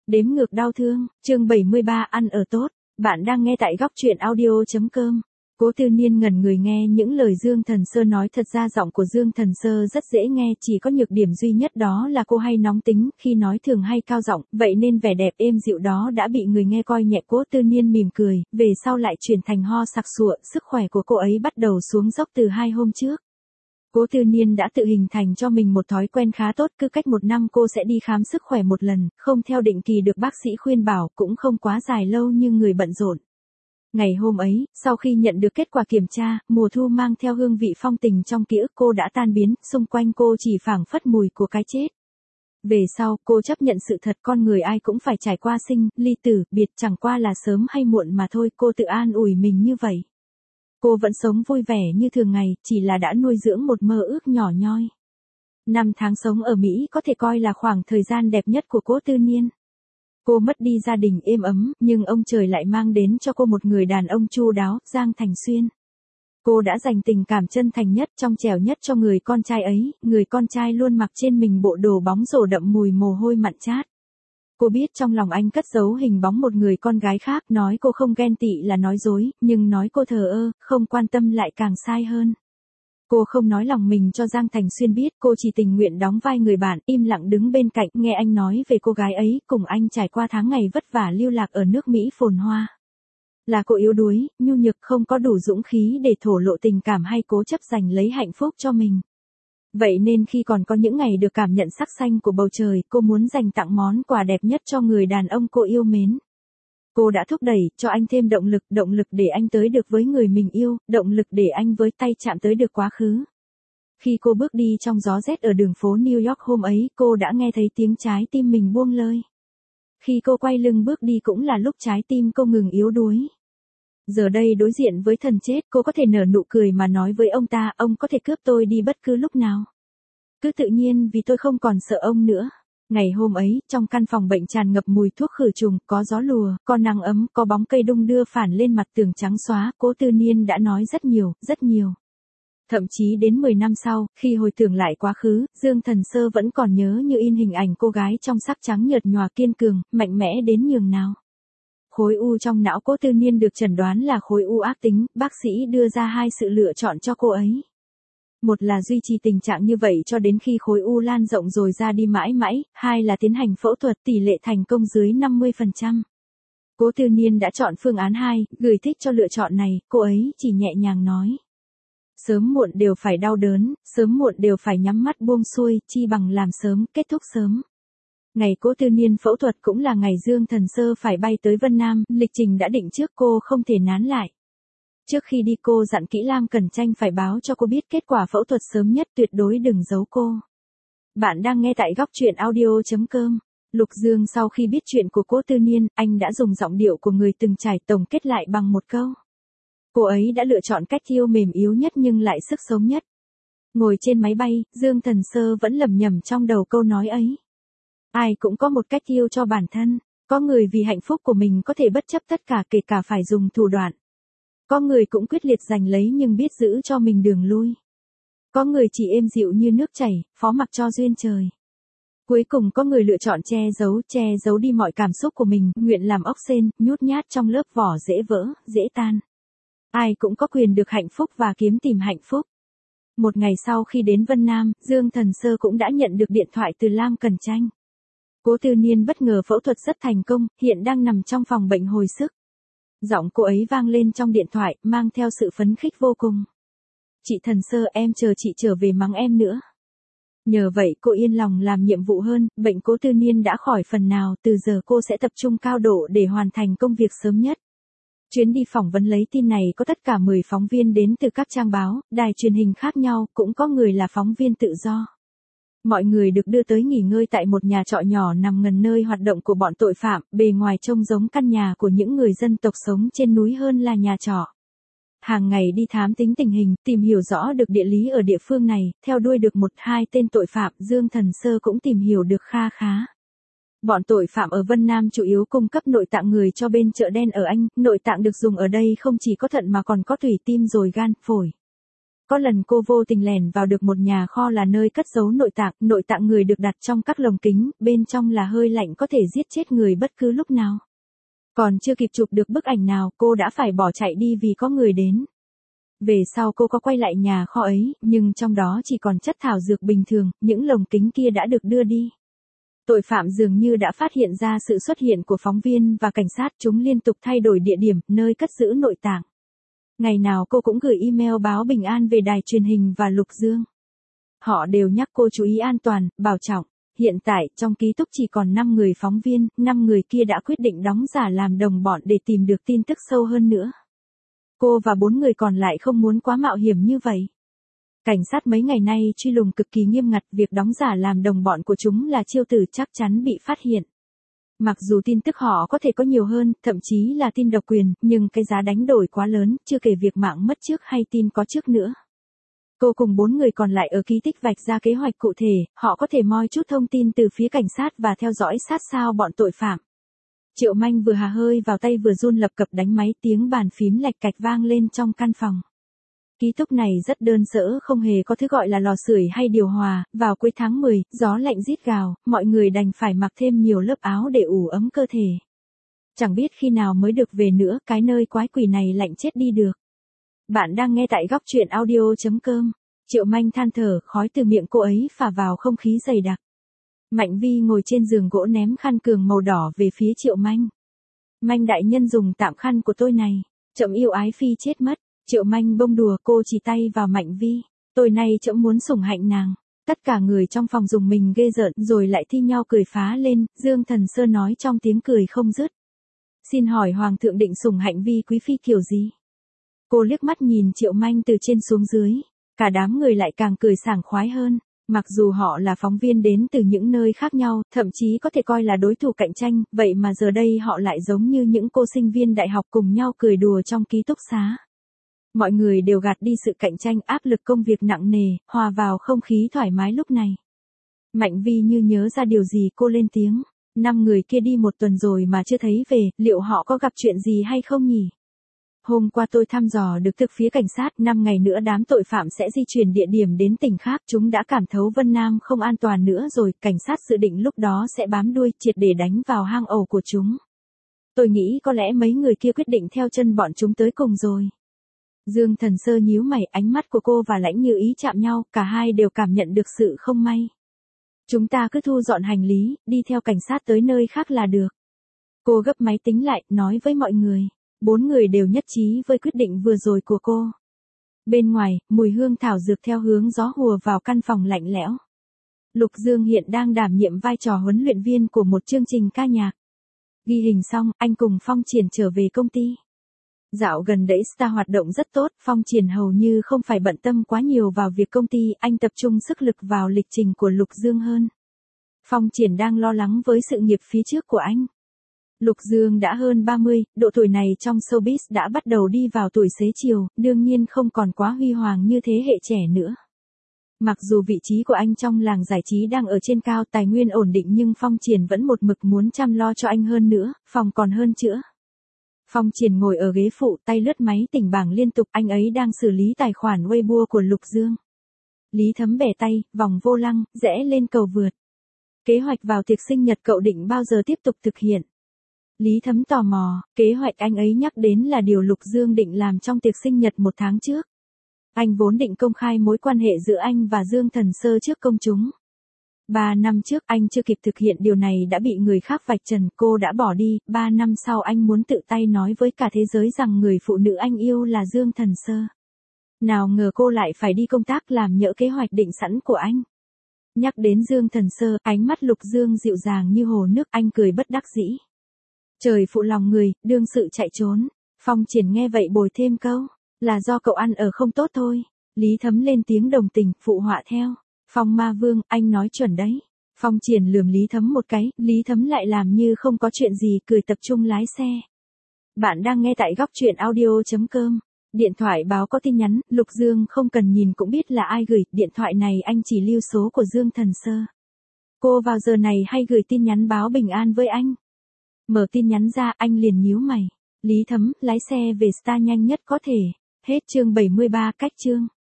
Đếm ngược đau thương, chương 73 ăn ở tốt. Bạn đang nghe tại góc truyện audio.com. Cố Tư Niên ngẩn người nghe những lời Dương Thần Sơ nói, thật ra giọng của Dương Thần Sơ rất dễ nghe, chỉ có nhược điểm duy nhất đó là cô hay nóng tính, khi nói thường hay cao giọng, vậy nên vẻ đẹp êm dịu đó đã bị người nghe coi nhẹ. Cố Tư Niên mỉm cười, về sau lại chuyển thành ho sặc sụa, sức khỏe của cô ấy bắt đầu xuống dốc từ 2 hôm trước. Cố Tư Niên đã tự hình thành cho mình một thói quen khá tốt, cứ cách 1 năm cô sẽ đi khám sức khỏe một lần, không theo định kỳ được bác sĩ khuyên bảo, cũng không quá dài lâu như người bận rộn. Ngày hôm ấy, sau khi nhận được kết quả kiểm tra, mùa thu mang theo hương vị phong tình trong ký ức cô đã tan biến, xung quanh cô chỉ phảng phất mùi của cái chết. Về sau, cô chấp nhận sự thật, con người ai cũng phải trải qua sinh, ly tử, biệt, chẳng qua là sớm hay muộn mà thôi, cô tự an ủi mình như vậy. Cô vẫn sống vui vẻ như thường ngày, chỉ là đã nuôi dưỡng một mơ ước nhỏ nhoi. 5 tháng sống ở Mỹ có thể coi là khoảng thời gian đẹp nhất của Cố Tư Niên. Cô mất đi gia đình êm ấm, nhưng ông trời lại mang đến cho cô một người đàn ông chu đáo, Giang Thành Xuyên. Cô đã dành tình cảm chân thành nhất, trong trẻo nhất cho người con trai ấy, người con trai luôn mặc trên mình bộ đồ bóng rổ đậm mùi mồ hôi mặn chát. Cô biết trong lòng anh cất giấu hình bóng một người con gái khác, nói cô không ghen tị là nói dối, nhưng nói cô thờ ơ, không quan tâm lại càng sai hơn. Cô không nói lòng mình cho Giang Thành Xuyên biết, cô chỉ tình nguyện đóng vai người bạn, im lặng đứng bên cạnh, nghe anh nói về cô gái ấy, cùng anh trải qua tháng ngày vất vả lưu lạc ở nước Mỹ phồn hoa. Là cô yếu đuối, nhu nhược, không có đủ dũng khí để thổ lộ tình cảm hay cố chấp giành lấy hạnh phúc cho mình. Vậy nên khi còn có những ngày được cảm nhận sắc xanh của bầu trời, cô muốn dành tặng món quà đẹp nhất cho người đàn ông cô yêu mến. Cô đã thúc đẩy cho anh thêm động lực để anh tới được với người mình yêu, động lực để anh với tay chạm tới được quá khứ. Khi cô bước đi trong gió rét ở đường phố New York hôm ấy, cô đã nghe thấy tiếng trái tim mình buông lơi. Khi cô quay lưng bước đi cũng là lúc trái tim cô ngừng yếu đuối. Giờ đây đối diện với thần chết, cô có thể nở nụ cười mà nói với ông ta, ông có thể cướp tôi đi bất cứ lúc nào. Cứ tự nhiên vì tôi không còn sợ ông nữa. Ngày hôm ấy, trong căn phòng bệnh tràn ngập mùi thuốc khử trùng, có gió lùa, có nắng ấm, có bóng cây đung đưa phản lên mặt tường trắng xóa, Cố Tư Niên đã nói rất nhiều, rất nhiều. Thậm chí đến 10 năm sau, khi hồi tưởng lại quá khứ, Dương Thần Sơ vẫn còn nhớ như in hình ảnh cô gái trong sắc trắng nhợt nhòa kiên cường, mạnh mẽ đến nhường nào. Khối u trong não Cố Tư Niên được chẩn đoán là khối u ác tính, bác sĩ đưa ra 2 sự lựa chọn cho cô ấy. Một là duy trì tình trạng như vậy cho đến khi khối u lan rộng rồi ra đi mãi mãi, 2 là tiến hành phẫu thuật, tỷ lệ thành công dưới 50%. Cố Tư Niên đã chọn phương án 2, gửi thích cho lựa chọn này, cô ấy chỉ nhẹ nhàng nói. Sớm muộn đều phải đau đớn, sớm muộn đều phải nhắm mắt buông xuôi, chi bằng làm sớm, kết thúc sớm. Ngày Cố Tư Niên phẫu thuật cũng là ngày Dương Thần Sơ phải bay tới Vân Nam, lịch trình đã định trước, cô không thể nán lại. Trước khi đi cô dặn kỹ Lam Cẩn Tranh phải báo cho cô biết kết quả phẫu thuật sớm nhất, tuyệt đối đừng giấu cô. Bạn đang nghe tại góc truyện audio.com. Lục Dương sau khi biết chuyện của Cố Tư Niên, anh đã dùng giọng điệu của người từng trải tổng kết lại bằng một câu. Cô ấy đã lựa chọn cách yêu mềm yếu nhất nhưng lại sức sống nhất. Ngồi trên máy bay, Dương Thần Sơ vẫn lẩm nhẩm trong đầu câu nói ấy. Ai cũng có một cách yêu cho bản thân, có người vì hạnh phúc của mình có thể bất chấp tất cả, kể cả phải dùng thủ đoạn. Có người cũng quyết liệt giành lấy nhưng biết giữ cho mình đường lui. Có người chỉ êm dịu như nước chảy, phó mặc cho duyên trời. Cuối cùng có người lựa chọn che giấu đi mọi cảm xúc của mình, nguyện làm ốc sên, nhút nhát trong lớp vỏ dễ vỡ, dễ tan. Ai cũng có quyền được hạnh phúc và kiếm tìm hạnh phúc. Một ngày sau khi đến Vân Nam, Dương Thần Sơ cũng đã nhận được điện thoại từ Lam Cẩn Tranh. Cố Tư Niên bất ngờ phẫu thuật rất thành công, hiện đang nằm trong phòng bệnh hồi sức. Giọng cô ấy vang lên trong điện thoại, mang theo sự phấn khích vô cùng. Chị Thần Sơ, em chờ chị trở về mắng em nữa. Nhờ vậy cô yên lòng làm nhiệm vụ hơn, bệnh Cố Tư Niên đã khỏi phần nào, từ giờ cô sẽ tập trung cao độ để hoàn thành công việc sớm nhất. Chuyến đi phỏng vấn lấy tin này có tất cả 10 phóng viên đến từ các trang báo, đài truyền hình khác nhau, cũng có người là phóng viên tự do. Mọi người được đưa tới nghỉ ngơi tại một nhà trọ nhỏ nằm gần nơi hoạt động của bọn tội phạm, bề ngoài trông giống căn nhà của những người dân tộc sống trên núi hơn là nhà trọ. Hàng ngày đi thám tính tình hình, tìm hiểu rõ được địa lý ở địa phương này, theo đuôi được 1-2 tên tội phạm, Dương Thần Sơ cũng tìm hiểu được kha khá. Bọn tội phạm ở Vân Nam chủ yếu cung cấp nội tạng người cho bên chợ đen ở Anh, nội tạng được dùng ở đây không chỉ có thận mà còn có tủy, tim rồi gan, phổi. Có lần cô vô tình lẻn vào được một nhà kho là nơi cất giấu nội tạng người được đặt trong các lồng kính, bên trong là hơi lạnh có thể giết chết người bất cứ lúc nào. Còn chưa kịp chụp được bức ảnh nào, cô đã phải bỏ chạy đi vì có người đến. Về sau cô có quay lại nhà kho ấy, nhưng trong đó chỉ còn chất thảo dược bình thường, những lồng kính kia đã được đưa đi. Tội phạm dường như đã phát hiện ra sự xuất hiện của phóng viên và cảnh sát, chúng liên tục thay đổi địa điểm, nơi cất giữ nội tạng. Ngày nào cô cũng gửi email báo bình an về đài truyền hình và Lục Dương. Họ đều nhắc cô chú ý an toàn, bảo trọng. Hiện tại, trong ký túc chỉ còn 5 người phóng viên, 5 người kia đã quyết định đóng giả làm đồng bọn để tìm được tin tức sâu hơn nữa. Cô và 4 người còn lại không muốn quá mạo hiểm như vậy. Cảnh sát mấy ngày nay truy lùng cực kỳ nghiêm ngặt, việc đóng giả làm đồng bọn của chúng là chiêu tử chắc chắn bị phát hiện. Mặc dù tin tức họ có thể có nhiều hơn, thậm chí là tin độc quyền, nhưng cái giá đánh đổi quá lớn, chưa kể việc mạng mất trước hay tin có trước nữa. Cô cùng 4 người còn lại ở ký tích vạch ra kế hoạch cụ thể, họ có thể moi chút thông tin từ phía cảnh sát và theo dõi sát sao bọn tội phạm. Triệu Manh vừa hà hơi vào tay vừa run lập cập đánh máy, tiếng bàn phím lạch cạch vang lên trong căn phòng. Ký túc này rất đơn sơ, không hề có thứ gọi là lò sưởi hay điều hòa, vào cuối tháng 10, gió lạnh rít gào, mọi người đành phải mặc thêm nhiều lớp áo để ủ ấm cơ thể. Chẳng biết khi nào mới được về nữa, cái nơi quái quỷ này lạnh chết đi được. Bạn đang nghe tại góc truyện audio.com. Triệu Manh than thở, khói từ miệng cô ấy phả vào không khí dày đặc. Mạnh Vi ngồi trên giường gỗ ném khăn cường màu đỏ về phía Triệu Manh. Manh đại nhân dùng tạm khăn của tôi này. Trẫm yêu ái phi chết mất. Triệu Manh bông đùa, cô chỉ tay vào Mạnh Vi. Tôi nay trẫm muốn sủng hạnh nàng. Tất cả người trong phòng dùng mình ghê rợn rồi lại thi nhau cười phá lên, Dương Thần Sơ nói trong tiếng cười không dứt. Xin hỏi Hoàng thượng định sủng hạnh Vi quý phi kiểu gì? Cô liếc mắt nhìn Triệu Manh từ trên xuống dưới. Cả đám người lại càng cười sảng khoái hơn. Mặc dù họ là phóng viên đến từ những nơi khác nhau, thậm chí có thể coi là đối thủ cạnh tranh, vậy mà giờ đây họ lại giống như những cô sinh viên đại học cùng nhau cười đùa trong ký túc xá. Mọi người đều gạt đi sự cạnh tranh, áp lực công việc nặng nề, hòa vào không khí thoải mái lúc này. Mạnh Vi như nhớ ra điều gì, cô lên tiếng. 5 người kia đi 1 tuần rồi mà chưa thấy về, liệu họ có gặp chuyện gì hay không nhỉ? Hôm qua tôi thăm dò được từ phía cảnh sát, 5 ngày nữa đám tội phạm sẽ di chuyển địa điểm đến tỉnh khác, chúng đã cảm thấu Vân Nam không an toàn nữa rồi, cảnh sát dự định lúc đó sẽ bám đuôi, triệt để đánh vào hang ổ của chúng. Tôi nghĩ có lẽ mấy người kia quyết định theo chân bọn chúng tới cùng rồi. Dương Thần Sơ nhíu mày, ánh mắt của cô và Lãnh Như Ý chạm nhau, cả hai đều cảm nhận được sự không may. Chúng ta cứ thu dọn hành lý, đi theo cảnh sát tới nơi khác là được. Cô gấp máy tính lại, nói với mọi người. 4 người đều nhất trí với quyết định vừa rồi của cô. Bên ngoài, mùi hương thảo dược theo hướng gió hùa vào căn phòng lạnh lẽo. Lục Dương hiện đang đảm nhiệm vai trò huấn luyện viên của một chương trình ca nhạc. Ghi hình xong, anh cùng Phong Triển trở về công ty. Dạo gần đây Star hoạt động rất tốt, Phong Triển hầu như không phải bận tâm quá nhiều vào việc công ty, anh tập trung sức lực vào lịch trình của Lục Dương hơn. Phong Triển đang lo lắng với sự nghiệp phía trước của anh. Lục Dương đã hơn 30, độ tuổi này trong showbiz đã bắt đầu đi vào tuổi xế chiều, đương nhiên không còn quá huy hoàng như thế hệ trẻ nữa. Mặc dù vị trí của anh trong làng giải trí đang ở trên cao, tài nguyên ổn định, nhưng Phong Triển vẫn một mực muốn chăm lo cho anh hơn nữa, phòng còn hơn chữa. Phong Triển ngồi ở ghế phụ, tay lướt máy tỉnh bảng liên tục, anh ấy đang xử lý tài khoản Weibo của Lục Dương. Lý Thấm bẻ tay, vòng vô lăng, rẽ lên cầu vượt. Kế hoạch vào tiệc sinh nhật cậu định bao giờ tiếp tục thực hiện? Lý Thấm tò mò, kế hoạch anh ấy nhắc đến là điều Lục Dương định làm trong tiệc sinh nhật 1 tháng trước. Anh vốn định công khai mối quan hệ giữa anh và Dương Thần Sơ trước công chúng. 3 năm trước anh chưa kịp thực hiện điều này đã bị người khác vạch trần, cô đã bỏ đi, 3 năm sau anh muốn tự tay nói với cả thế giới rằng người phụ nữ anh yêu là Dương Thần Sơ. Nào ngờ cô lại phải đi công tác làm nhỡ kế hoạch định sẵn của anh. Nhắc đến Dương Thần Sơ, ánh mắt Lục Dương dịu dàng như hồ nước, anh cười bất đắc dĩ. Trời phụ lòng người, đương sự chạy trốn. Phong Triển nghe vậy bồi thêm câu, là do cậu ăn ở không tốt thôi. Lý Thấm lên tiếng đồng tình, phụ họa theo. Phong Ma Vương, anh nói chuẩn đấy. Phong Triển lườm Lý Thấm một cái, Lý Thấm lại làm như không có chuyện gì, cười tập trung lái xe. Bạn đang nghe tại góc truyện audio.com. Điện thoại báo có tin nhắn, Lục Dương không cần nhìn cũng biết là ai gửi, điện thoại này anh chỉ lưu số của Dương Thần Sơ. Cô vào giờ này hay gửi tin nhắn báo bình an với anh. Mở tin nhắn ra, anh liền nhíu mày. Lý Thấm, lái xe về Star nhanh nhất có thể. Hết chương 73, cách chương.